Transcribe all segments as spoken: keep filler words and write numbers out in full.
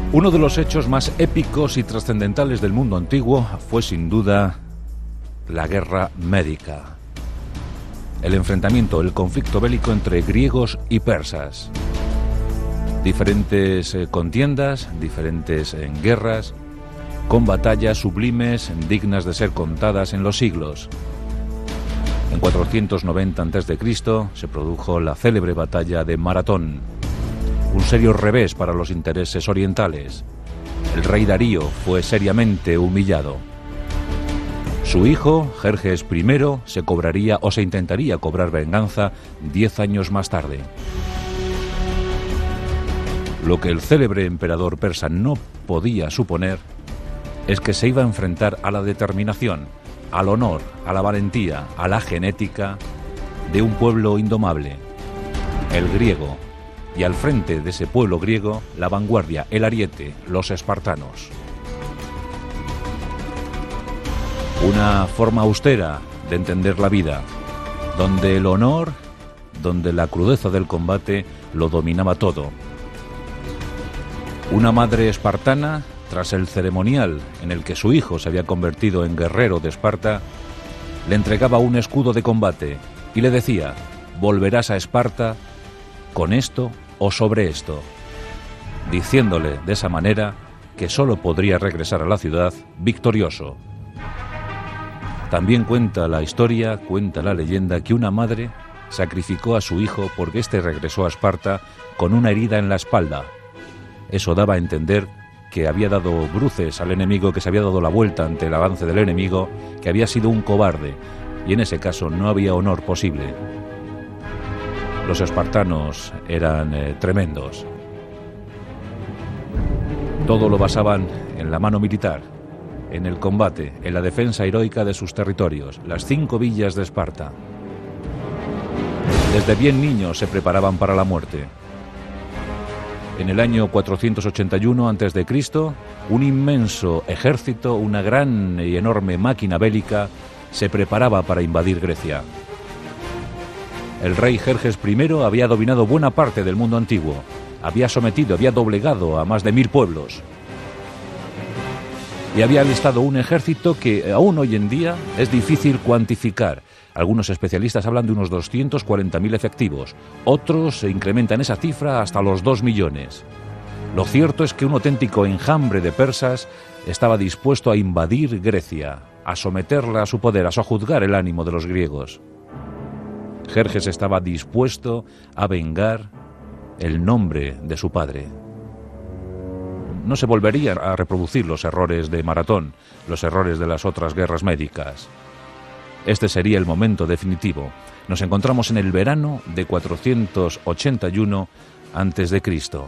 Uno de los hechos más épicos y trascendentales del mundo antiguo fue sin duda la guerra médica. El enfrentamiento, el conflicto bélico entre griegos y persas. Diferentes eh, contiendas, diferentes eh, guerras, con batallas sublimes, dignas de ser contadas en los siglos. En cuatrocientos noventa antes de Cristo se produjo la célebre batalla de Maratón, un serio revés para los intereses orientales. El rey Darío fue seriamente humillado. Su hijo, Jerjes primero, se cobraría o se intentaría cobrar venganza diez años más tarde. Lo que el célebre emperador persa no podía suponer es que se iba a enfrentar a la determinación, al honor, a la valentía, a la genética de un pueblo indomable, el griego, y al frente de ese pueblo griego, la vanguardia, el ariete, los espartanos. Una forma austera de entender la vida, donde el honor, donde la crudeza del combate lo dominaba todo. Una madre espartana, tras el ceremonial en el que su hijo se había convertido en guerrero de Esparta, le entregaba un escudo de combate y le decía: volverás a Esparta con esto o sobre esto, diciéndole de esa manera que sólo podría regresar a la ciudad victorioso. También cuenta la historia, cuenta la leyenda, que una madre sacrificó a su hijo porque éste regresó a Esparta con una herida en la espalda. Eso daba a entender que había dado bruces al enemigo, que se había dado la vuelta ante el avance del enemigo, que había sido un cobarde, y en ese caso no había honor posible. Los espartanos eran eh, tremendos. Todo lo basaban en la mano militar, en el combate, en la defensa heroica de sus territorios, las cinco villas de Esparta. Desde bien niños se preparaban para la muerte. En el año cuatrocientos ochenta y uno antes de Cristo, un inmenso ejército, una gran y enorme máquina bélica, se preparaba para invadir Grecia. El rey Jerjes primero había dominado buena parte del mundo antiguo, había sometido, había doblegado a más de mil pueblos y había alistado un ejército que aún hoy en día es difícil cuantificar. Algunos especialistas hablan de unos doscientos cuarenta mil efectivos, otros incrementan esa cifra hasta los dos millones. Lo cierto es que un auténtico enjambre de persas estaba dispuesto a invadir Grecia, a someterla a su poder, a sojuzgar el ánimo de los griegos. Jerjes estaba dispuesto a vengar el nombre de su padre. No se volverían a reproducir los errores de Maratón, los errores de las otras guerras médicas. Este sería el momento definitivo. Nos encontramos en el verano de cuatrocientos ochenta y uno antes de Cristo.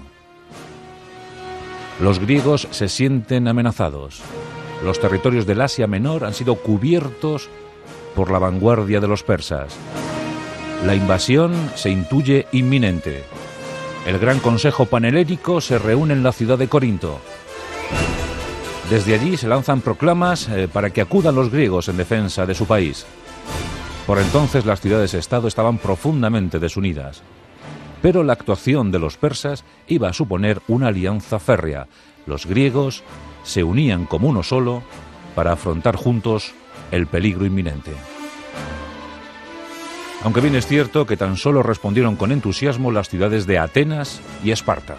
Los griegos se sienten amenazados. Los territorios del Asia Menor han sido cubiertos por la vanguardia de los persas. La invasión se intuye inminente. El Gran Consejo Panhelénico se reúne en la ciudad de Corinto. Desde allí se lanzan proclamas eh, para que acudan los griegos en defensa de su país. Por entonces las ciudades-estado estaban profundamente desunidas. Pero la actuación de los persas iba a suponer una alianza férrea. Los griegos se unían como uno solo para afrontar juntos el peligro inminente. Aunque bien es cierto que tan solo respondieron con entusiasmo las ciudades de Atenas y Esparta.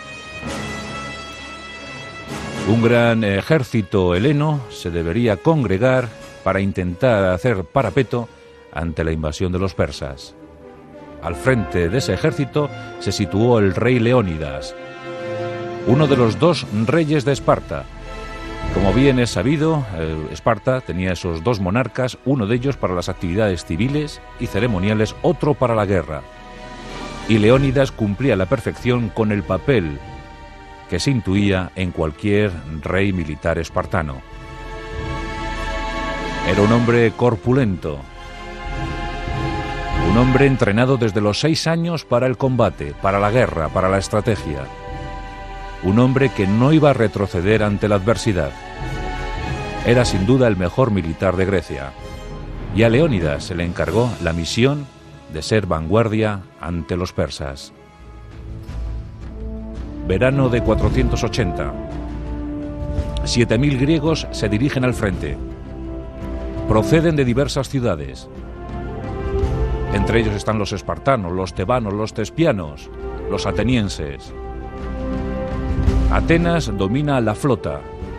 Un gran ejército heleno se debería congregar para intentar hacer parapeto ante la invasión de los persas. Al frente de ese ejército se situó el rey Leónidas, uno de los dos reyes de Esparta. Como bien es sabido, Esparta tenía esos dos monarcas, uno de ellos para las actividades civiles y ceremoniales, otro para la guerra. Y Leónidas cumplía a la perfección con el papel que se intuía en cualquier rey militar espartano. Era un hombre corpulento, un hombre entrenado desde los seis años para el combate, para la guerra, para la estrategia. Un hombre que no iba a retroceder ante la adversidad. Era sin duda el mejor militar de Grecia. Y a Leónidas se le encargó la misión de ser vanguardia ante los persas. verano de cuatrocientos ochenta. Siete mil griegos se dirigen al frente. Proceden de diversas ciudades. Entre ellos están los espartanos, los tebanos, los tespianos, los atenienses. Atenas domina la flota.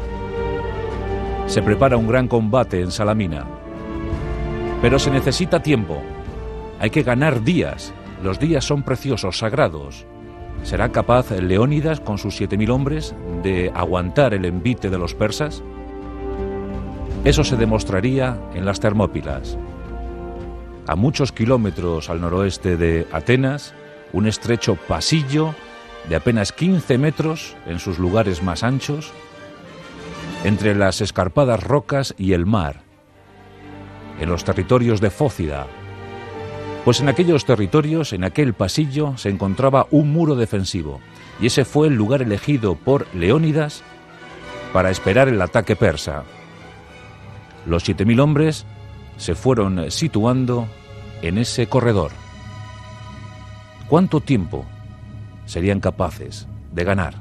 Se prepara un gran combate en Salamina. Pero se necesita tiempo. Hay que ganar días. Los días son preciosos, sagrados. ¿Será capaz Leónidas, con sus siete mil hombres, de aguantar el envite de los persas? Eso se demostraría en las Termópilas. A muchos kilómetros al noroeste de Atenas, un estrecho pasillo de apenas quince metros en sus lugares más anchos, entre las escarpadas rocas y el mar, en los territorios de Fócida. Pues en aquellos territorios, en aquel pasillo, se encontraba un muro defensivo, y ese fue el lugar elegido por Leónidas para esperar el ataque persa. Los siete mil hombres se fueron situando en ese corredor. ¿Cuánto tiempo serían capaces de ganar?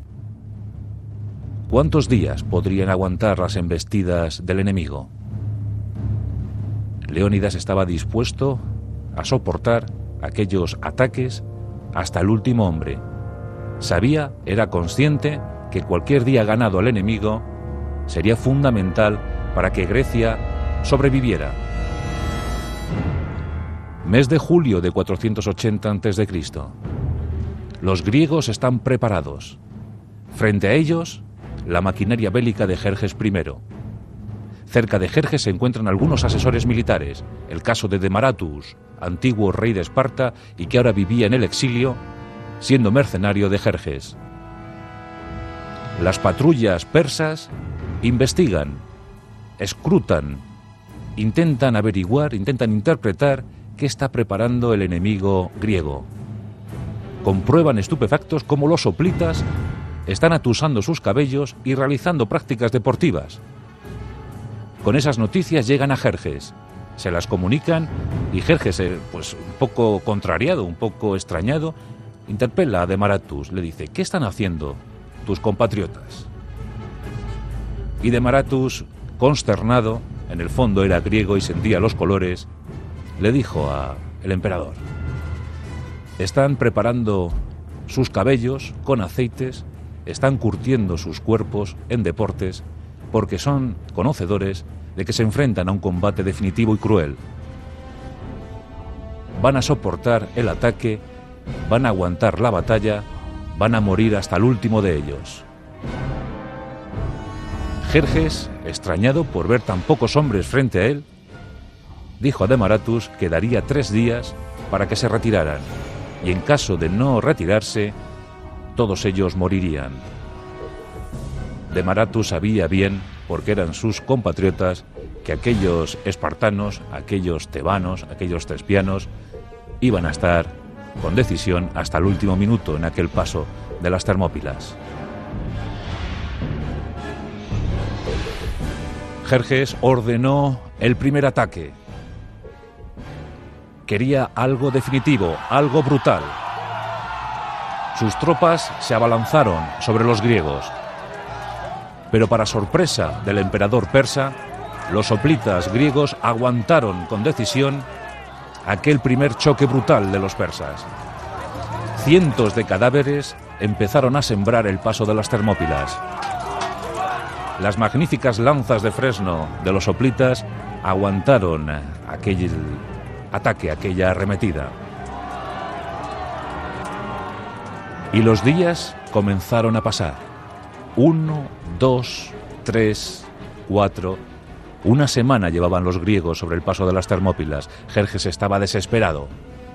¿Cuántos días podrían aguantar las embestidas del enemigo? Leónidas estaba dispuesto a soportar aquellos ataques hasta el último hombre. Sabía, era consciente, que cualquier día ganado al enemigo sería fundamental para que Grecia sobreviviera. Mes de julio de cuatrocientos ochenta antes de Cristo. Los griegos están preparados. Frente a ellos, la maquinaria bélica de Jerjes primero. Cerca de Jerjes se encuentran algunos asesores militares, el caso de Demaratus, antiguo rey de Esparta y que ahora vivía en el exilio, siendo mercenario de Jerjes. Las patrullas persas investigan, escrutan, intentan averiguar, intentan interpretar qué está preparando el enemigo griego. Comprueban estupefactos cómo los hoplitas están atusando sus cabellos y realizando prácticas deportivas. Con esas noticias llegan a Jerjes, se las comunican y Jerjes, pues un poco contrariado, un poco extrañado, interpela a Demaratus, le dice: ¿qué están haciendo tus compatriotas? Y Demaratus, consternado, en el fondo era griego y sentía los colores, le dijo al emperador: están preparando sus cabellos con aceites, están curtiendo sus cuerpos en deportes, porque son conocedores de que se enfrentan a un combate definitivo y cruel. Van a soportar el ataque, van a aguantar la batalla, van a morir hasta el último de ellos. Jerjes, extrañado por ver tan pocos hombres frente a él, dijo a Demaratus que daría tres días para que se retiraran, y en caso de no retirarse, todos ellos morirían. Demaratus sabía bien, porque eran sus compatriotas, que aquellos espartanos, aquellos tebanos, aquellos tespianos, iban a estar con decisión hasta el último minuto en aquel paso de las Termópilas. Jerjes ordenó el primer ataque. Quería algo definitivo, algo brutal. Sus tropas se abalanzaron sobre los griegos. Pero para sorpresa del emperador persa, los hoplitas griegos aguantaron con decisión aquel primer choque brutal de los persas. Cientos de cadáveres empezaron a sembrar el paso de las Termópilas. Las magníficas lanzas de fresno de los hoplitas aguantaron aquel ataque, aquella arremetida. Y los días comenzaron a pasar. Uno, dos, tres, cuatro. Una semana llevaban los griegos sobre el paso de las Termópilas. Jerjes estaba desesperado.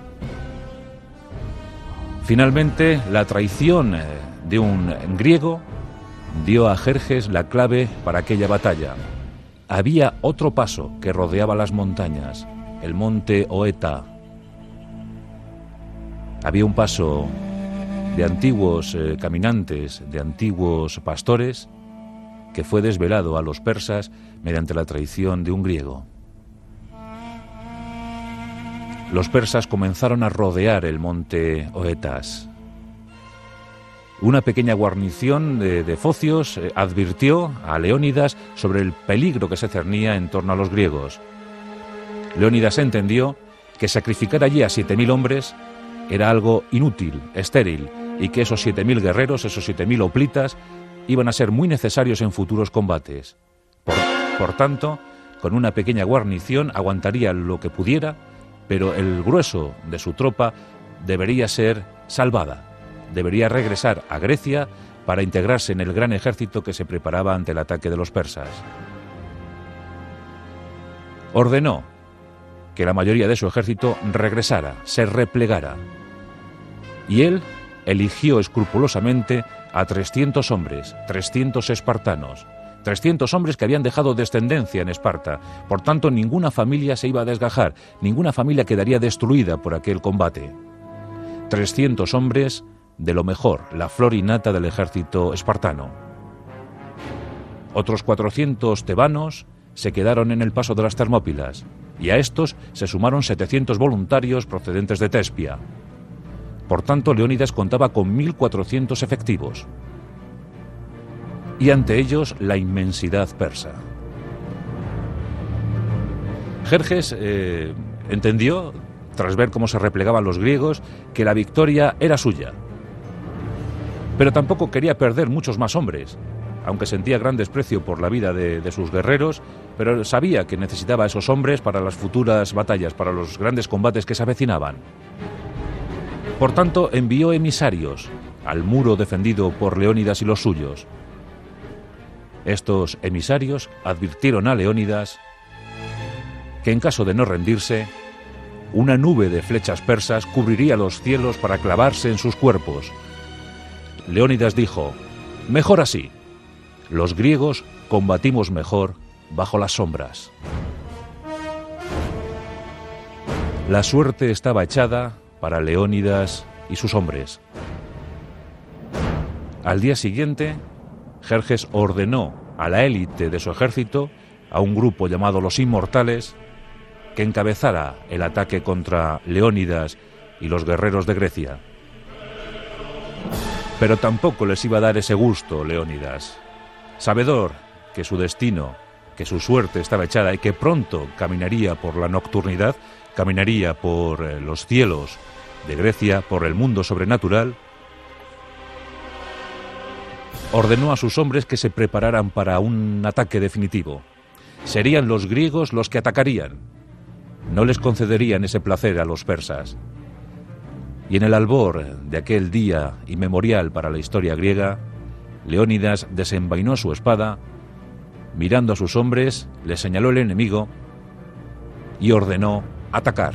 Finalmente, la traición de un griego dio a Jerjes la clave para aquella batalla. Había otro paso que rodeaba las montañas, el monte Oeta. Había un paso de antiguos eh, caminantes, de antiguos pastores, que fue desvelado a los persas mediante la traición de un griego. Los persas comenzaron a rodear el monte Oetas. Una pequeña guarnición de, de focios eh, advirtió a Leónidas sobre el peligro que se cernía en torno a los griegos. Leónidas entendió que sacrificar allí a siete mil hombres era algo inútil, estéril, y que esos siete mil guerreros, esos siete mil hoplitas, iban a ser muy necesarios en futuros combates. Por, por tanto, con una pequeña guarnición aguantaría lo que pudiera, pero el grueso de su tropa debería ser salvada. Debería regresar a Grecia para integrarse en el gran ejército que se preparaba ante el ataque de los persas. Ordenó que la mayoría de su ejército regresara, se replegara. Y él eligió escrupulosamente a trescientos hombres, trescientos espartanos, trescientos hombres que habían dejado descendencia en Esparta. Por tanto, ninguna familia se iba a desgajar, ninguna familia quedaría destruida por aquel combate. trescientos hombres de lo mejor, la flor innata del ejército espartano. Otros cuatrocientos tebanos se quedaron en el paso de las Termópilas, y a estos se sumaron setecientos voluntarios procedentes de Tespia. Por tanto, Leónidas contaba con mil cuatrocientos efectivos. Y ante ellos, la inmensidad persa. Jerjes eh, entendió, tras ver cómo se replegaban los griegos, que la victoria era suya. Pero tampoco quería perder muchos más hombres, aunque sentía gran desprecio por la vida de, de sus guerreros, pero sabía que necesitaba a esos hombres para las futuras batallas, para los grandes combates que se avecinaban. Por tanto, envió emisarios al muro defendido por Leónidas y los suyos. Estos emisarios advirtieron a Leónidas que en caso de no rendirse, una nube de flechas persas cubriría los cielos para clavarse en sus cuerpos. Leónidas dijo: mejor así. Los griegos combatimos mejor bajo las sombras. La suerte estaba echada para Leónidas y sus hombres. Al día siguiente, Jerjes ordenó a la élite de su ejército, a un grupo llamado los Inmortales, que encabezara el ataque contra Leónidas y los guerreros de Grecia. Pero tampoco les iba a dar ese gusto Leónidas. Sabedor que su destino, que su suerte estaba echada y que pronto caminaría por la nocturnidad, caminaría por eh, los cielos de Grecia, por el mundo sobrenatural, ordenó a sus hombres que se prepararan para un ataque definitivo. Serían los griegos los que atacarían. No les concederían ese placer a los persas. Y en el albor de aquel día inmemorial para la historia griega, Leónidas desenvainó su espada, mirando a sus hombres, les señaló el enemigo y ordenó atacar.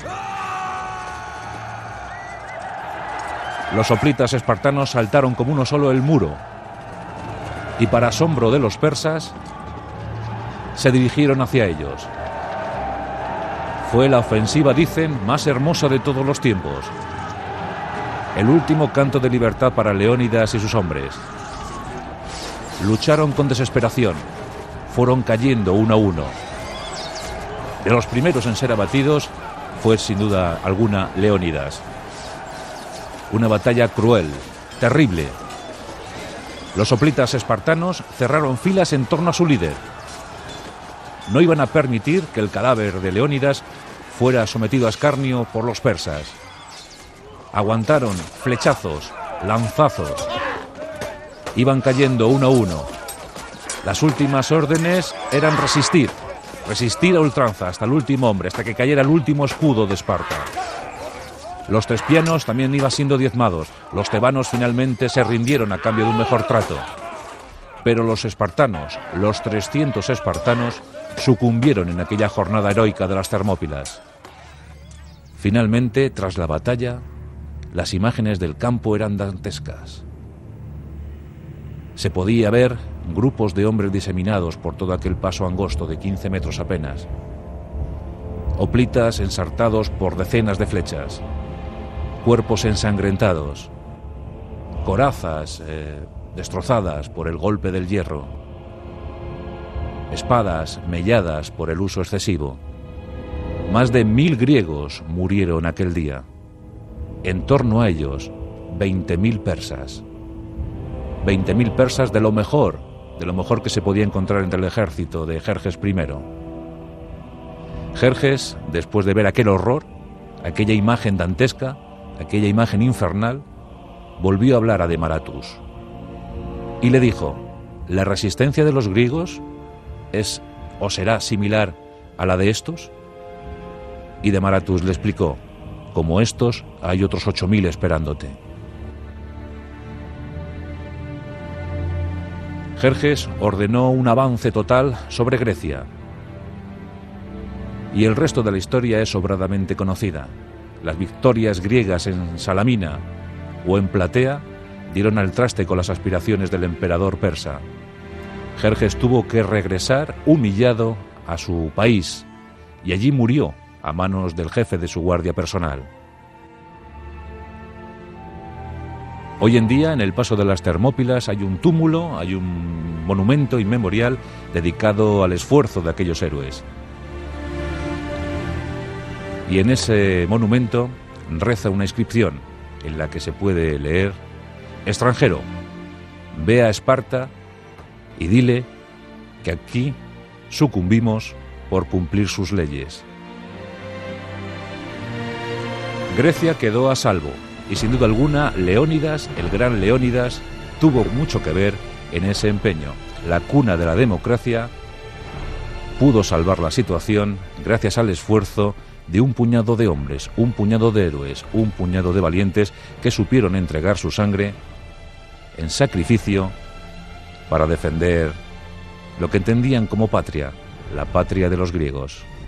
Los hoplitas espartanos saltaron como uno solo el muro y, para asombro de los persas, se dirigieron hacia ellos. Fue la ofensiva, dicen, más hermosa de todos los tiempos. El último canto de libertad para Leónidas y sus hombres. Lucharon con desesperación. Fueron cayendo uno a uno. De los primeros en ser abatidos fue, sin duda alguna, Leónidas. Una batalla cruel, terrible. Los hoplitas espartanos cerraron filas en torno a su líder. No iban a permitir que el cadáver de Leónidas fuera sometido a escarnio por los persas. Aguantaron flechazos, lanzazos. Iban cayendo uno a uno. Las últimas órdenes eran resistir, resistir a ultranza hasta el último hombre, hasta que cayera el último escudo de Esparta. Los tespianos también iban siendo diezmados. Los tebanos finalmente se rindieron a cambio de un mejor trato. Pero los espartanos, los trescientos espartanos, sucumbieron en aquella jornada heroica de las Termópilas. Finalmente, tras la batalla, las imágenes del campo eran dantescas. Se podía ver grupos de hombres diseminados por todo aquel paso angosto de quince metros apenas. Hoplitas ensartados por decenas de flechas. Cuerpos ensangrentados. Corazas eh, destrozadas por el golpe del hierro. Espadas melladas por el uso excesivo. Más de mil griegos murieron aquel día. En torno a ellos, veinte mil persas. veinte mil persas de lo mejor, de lo mejor que se podía encontrar entre el ejército de Jerjes primero. Jerjes, después de ver aquel horror, aquella imagen dantesca, aquella imagen infernal, volvió a hablar a Demaratus y le dijo: ¿la resistencia de los griegos es o será similar a la de estos? Y Demaratus le explicó: como estos hay otros ocho mil esperándote. Jerjes ordenó un avance total sobre Grecia. Y el resto de la historia es sobradamente conocida. Las victorias griegas en Salamina o en Platea dieron al traste con las aspiraciones del emperador persa. Jerjes tuvo que regresar humillado a su país y allí murió a manos del jefe de su guardia personal. Hoy en día, en el Paso de las Termópilas, hay un túmulo, hay un monumento inmemorial dedicado al esfuerzo de aquellos héroes. Y en ese monumento reza una inscripción en la que se puede leer: extranjero, ve a Esparta y dile que aquí sucumbimos por cumplir sus leyes. Grecia quedó a salvo y sin duda alguna Leónidas, el gran Leónidas, tuvo mucho que ver en ese empeño. La cuna de la democracia pudo salvar la situación gracias al esfuerzo de un puñado de hombres, un puñado de héroes, un puñado de valientes que supieron entregar su sangre en sacrificio para defender lo que entendían como patria, la patria de los griegos.